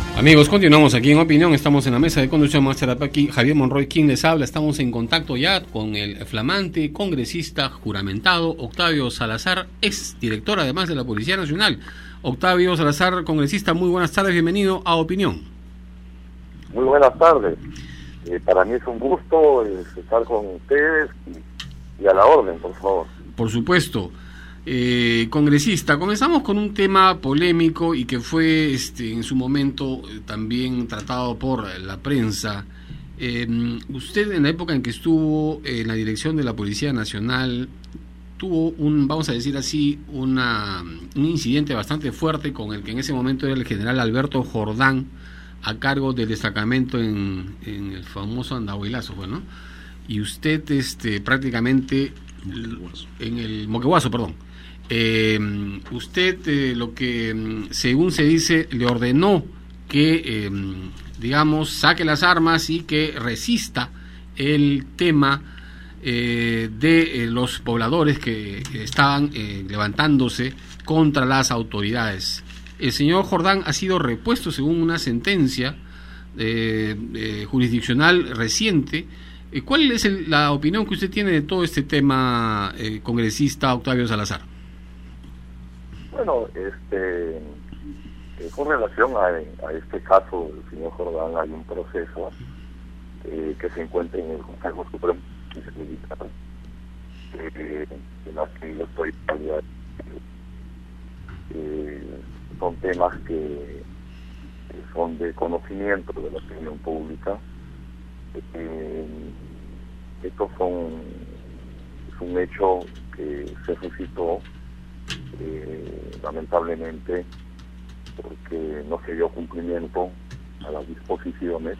Amigos, continuamos aquí en Opinión, estamos en la mesa de conducción, Máster aquí, Javier Monroy, quien les habla, estamos en contacto ya con el flamante congresista juramentado Octavio Salazar, ex director además de la Policía Nacional. Octavio Salazar, congresista, muy buenas tardes, bienvenido a Opinión. Muy buenas tardes, para mí es un gusto estar con ustedes y a la orden, por favor. Por supuesto. Congresista, comenzamos con un tema polémico y que fue en su momento también tratado por la prensa. Usted, en la época en que estuvo en la dirección de la Policía Nacional, tuvo vamos a decir así, un incidente bastante fuerte con el que en ese momento era el general Alberto Jordán, a cargo del destacamento en el famoso Andahuaylazo, bueno, y usted prácticamente en el Moquegüazo, perdón. Usted lo que según se dice le ordenó que digamos saque las armas y que resista el tema de los pobladores que estaban levantándose contra las autoridades. El señor Jordán ha sido repuesto según una sentencia jurisdiccional reciente. ¿Cuál es la opinión que usted tiene de todo este tema, congresista Octavio Salazar? Bueno, con relación a este caso del señor Jordán, hay un proceso que se encuentra en el Consejo Supremo Militar, en la que yo estoy son temas que son de conocimiento de la opinión pública. Estos es un hecho que se suscitó lamentablemente porque no se dio cumplimiento a las disposiciones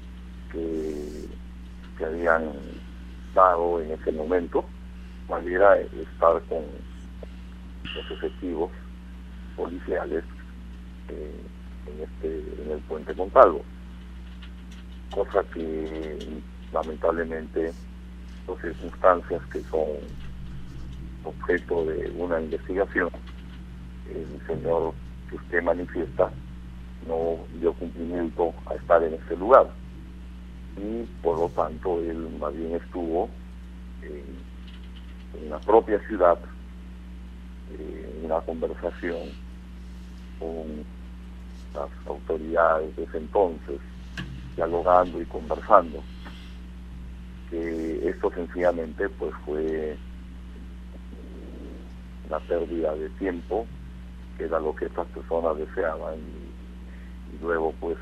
que habían dado en ese momento, cual era estar con los efectivos policiales en el puente Montalvo, cosa que lamentablemente por circunstancias que son objeto de una investigación, el señor que usted manifiesta no dio cumplimiento a estar en ese lugar y por lo tanto él más bien estuvo en la propia ciudad en una conversación con las autoridades de ese entonces, dialogando y conversando, que esto sencillamente pues fue la pérdida de tiempo, que era lo que estas personas deseaban, y luego pues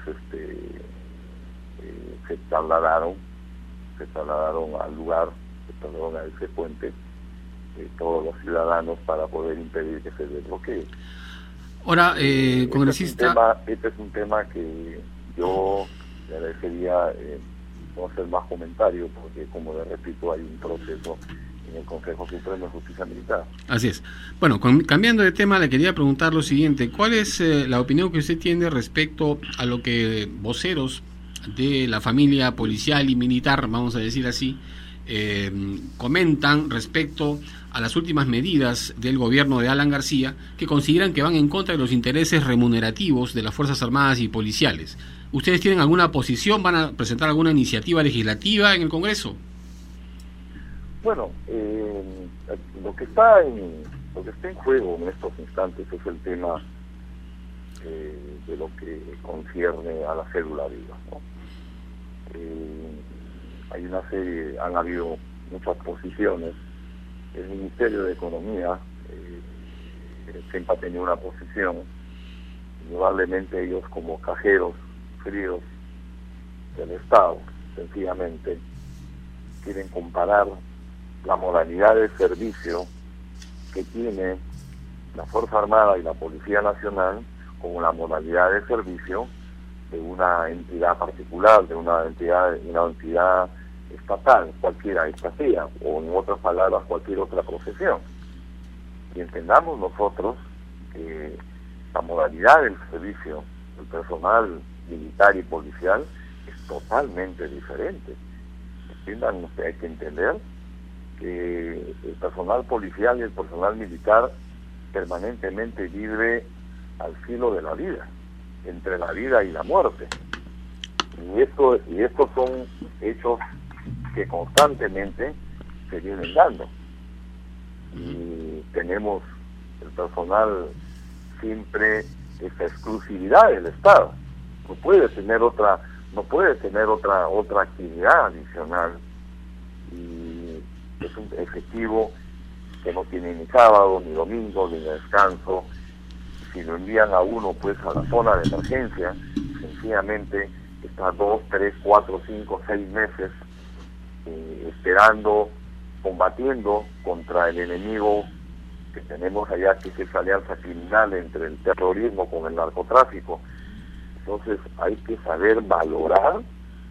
se trasladaron al lugar, se trasladaron a ese puente todos los ciudadanos para poder impedir que se desbloquee. Ahora, congresista, este es un tema que yo le agradecería no hacer más comentarios, porque como le repito, hay un proceso en el Consejo Supremo de Justicia Militar. Así es. Bueno, cambiando de tema, le quería preguntar lo siguiente: ¿cuál es la opinión que usted tiene respecto a lo que voceros de la familia policial y militar, vamos a decir así, comentan respecto a las últimas medidas del gobierno de Alan García, que consideran que van en contra de los intereses remunerativos de las Fuerzas Armadas y policiales? ¿Ustedes tienen alguna posición? ¿Van a presentar alguna iniciativa legislativa en el Congreso? Bueno, lo que está en juego en estos instantes es el tema de lo que concierne a la cédula viva, ¿no? Han habido muchas posiciones. El Ministerio de Economía siempre ha tenido una posición. Indudablemente ellos, como cajeros fríos del Estado, sencillamente quieren comparar la modalidad de servicio que tiene la Fuerza Armada y la Policía Nacional con la modalidad de servicio de una entidad particular, de una entidad estatal, cualquiera esta sea, o en otras palabras, cualquier otra profesión. Y entendamos nosotros que la modalidad del servicio del personal militar y policial es totalmente diferente. Entiendan, hay que entender que el personal policial y el personal militar permanentemente vive al filo de la vida. entre la vida y la muerte. Y estos son hechos que constantemente se vienen dando. Y tenemos el personal siempre esa exclusividad del Estado. No puede tener otra actividad adicional, y es un efectivo que no tiene ni sábado, ni domingo, ni descanso. Si lo envían a uno pues a la zona de emergencia, sencillamente está 2, 3, 4, 5, 6 meses esperando, combatiendo contra el enemigo que tenemos allá, que es esa alianza criminal entre el terrorismo con el narcotráfico. Entonces hay que saber valorar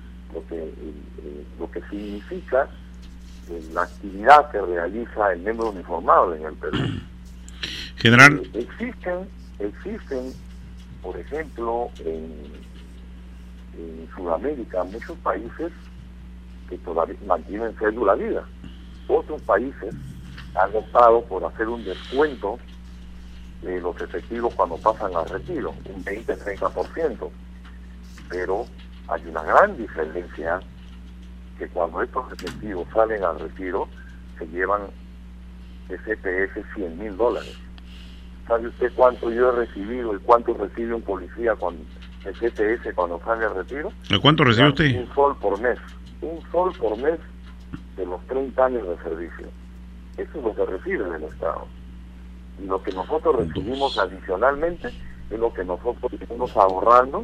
lo que significa la actividad que realiza el miembro uniformado en el Perú. General, existen, por ejemplo, en Sudamérica muchos países que todavía mantienen cédula vida. Otros países han optado por hacer un descuento de los efectivos cuando pasan al retiro, un 20-30%, pero hay una gran diferencia, que cuando estos efectivos salen al retiro se llevan de CPS $100,000. ¿Sabe usted cuánto yo he recibido y cuánto recibe un policía con el CPS cuando sale al retiro? ¿Cuánto recibe usted? Un sol por mes de los 30 años de servicio. Eso es lo que recibe del Estado. Y lo que nosotros recibimos adicionalmente es lo que nosotros estamos ahorramos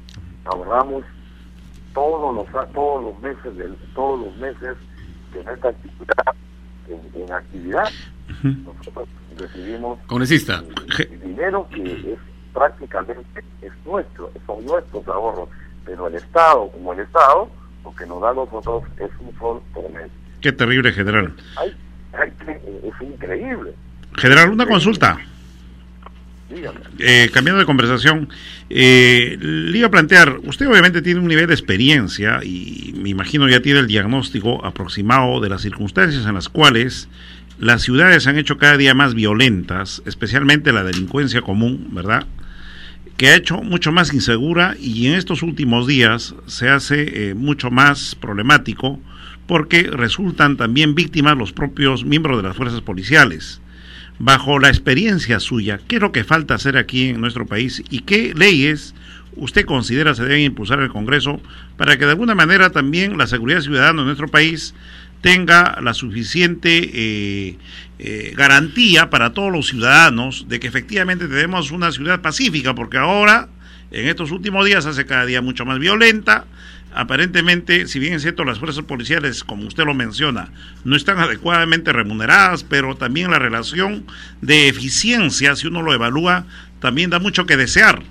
todos los meses de nuestra actividad en actividad. Nosotros recibimos Congresista, dinero que es prácticamente son nuestros ahorros, pero el Estado, lo que nos da a nosotros es un sol por mes. Qué terrible, general. Es increíble. General, una consulta. Dígame. Cambiando de conversación, le iba a plantear, usted obviamente tiene un nivel de experiencia y me imagino ya tiene el diagnóstico aproximado de las circunstancias en las cuales las ciudades se han hecho cada día más violentas, especialmente la delincuencia común, ¿verdad?, que ha hecho mucho más insegura, y en estos últimos días se hace mucho más problemático porque resultan también víctimas los propios miembros de las fuerzas policiales. Bajo la experiencia suya, ¿qué es lo que falta hacer aquí en nuestro país y qué leyes usted considera se deben impulsar el Congreso para que de alguna manera también la seguridad ciudadana en nuestro país tenga la suficiente garantía para todos los ciudadanos de que efectivamente tenemos una ciudad pacífica? Porque ahora, en estos últimos días, se hace cada día mucho más violenta. Aparentemente, si bien es cierto, las fuerzas policiales, como usted lo menciona, no están adecuadamente remuneradas, pero también la relación de eficiencia, si uno lo evalúa, también da mucho que desear.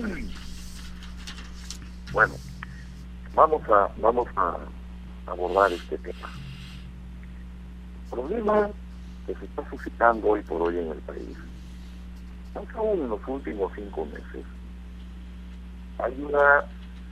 Bueno, vamos a abordar este tema. El problema que se está suscitando hoy por hoy en el país, aún en los últimos 5 meses, hay una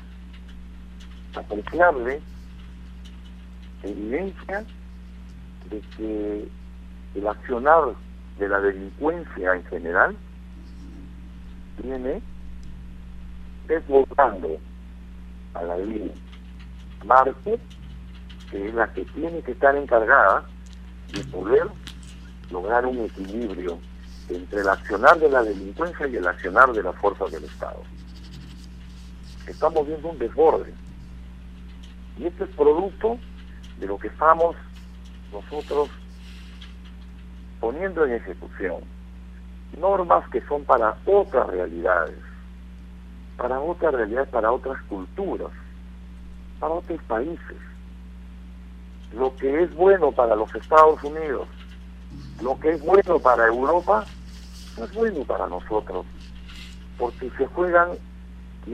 apreciable evidencia de que el accionar de la delincuencia en general viene desbordando a la ley Marco, que es la que tiene que estar encargada de poder lograr un equilibrio entre el accionar de la delincuencia y el accionar de las fuerzas del Estado. Estamos viendo un desborde. Y este es producto de lo que estamos nosotros poniendo en ejecución. Normas que son para otras realidades, para otras culturas, para otros países. Lo que es bueno para los Estados Unidos, lo que es bueno para Europa, no es bueno para nosotros, porque se juegan y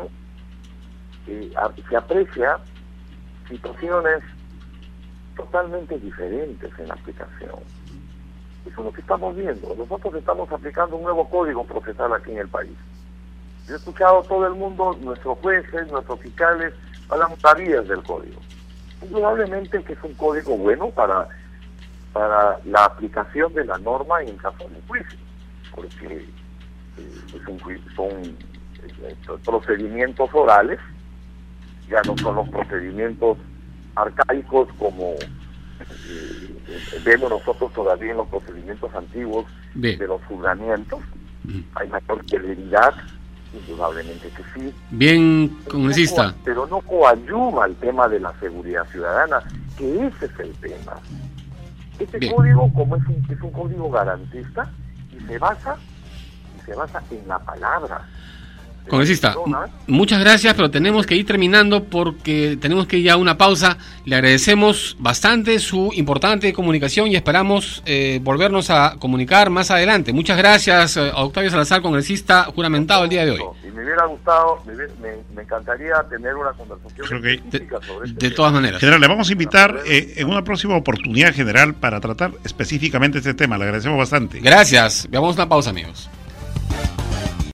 se aprecia situaciones totalmente diferentes en la aplicación. Eso es lo que estamos viendo. Nosotros estamos aplicando un nuevo código procesal aquí en el país. Yo he escuchado a todo el mundo, nuestros jueces, nuestros fiscales, hablan maravillas del código. Indudablemente que es un código bueno para la aplicación de la norma en caso de juicio, porque son procedimientos orales, ya no son los procedimientos arcaicos como vemos nosotros todavía en los procedimientos antiguos de los juzgamientos. Hay mayor celeridad, indudablemente que sí. Bien, congresista. Pero no coadyuva el tema de la seguridad ciudadana, que ese es el tema. Este código, como es un código garantista, y se basa en la palabra. Congresista, muchas gracias, pero tenemos que ir terminando porque tenemos que ir a una pausa. Le agradecemos bastante su importante comunicación y esperamos volvernos a comunicar más adelante. Muchas gracias a Octavio Salazar, congresista juramentado el día de hoy. Y me hubiera gustado, me encantaría tener una conversación específica sobre de todas maneras. General, le vamos a invitar en una próxima oportunidad, general, para tratar específicamente este tema. Le agradecemos bastante. Gracias. Veamos una pausa, amigos.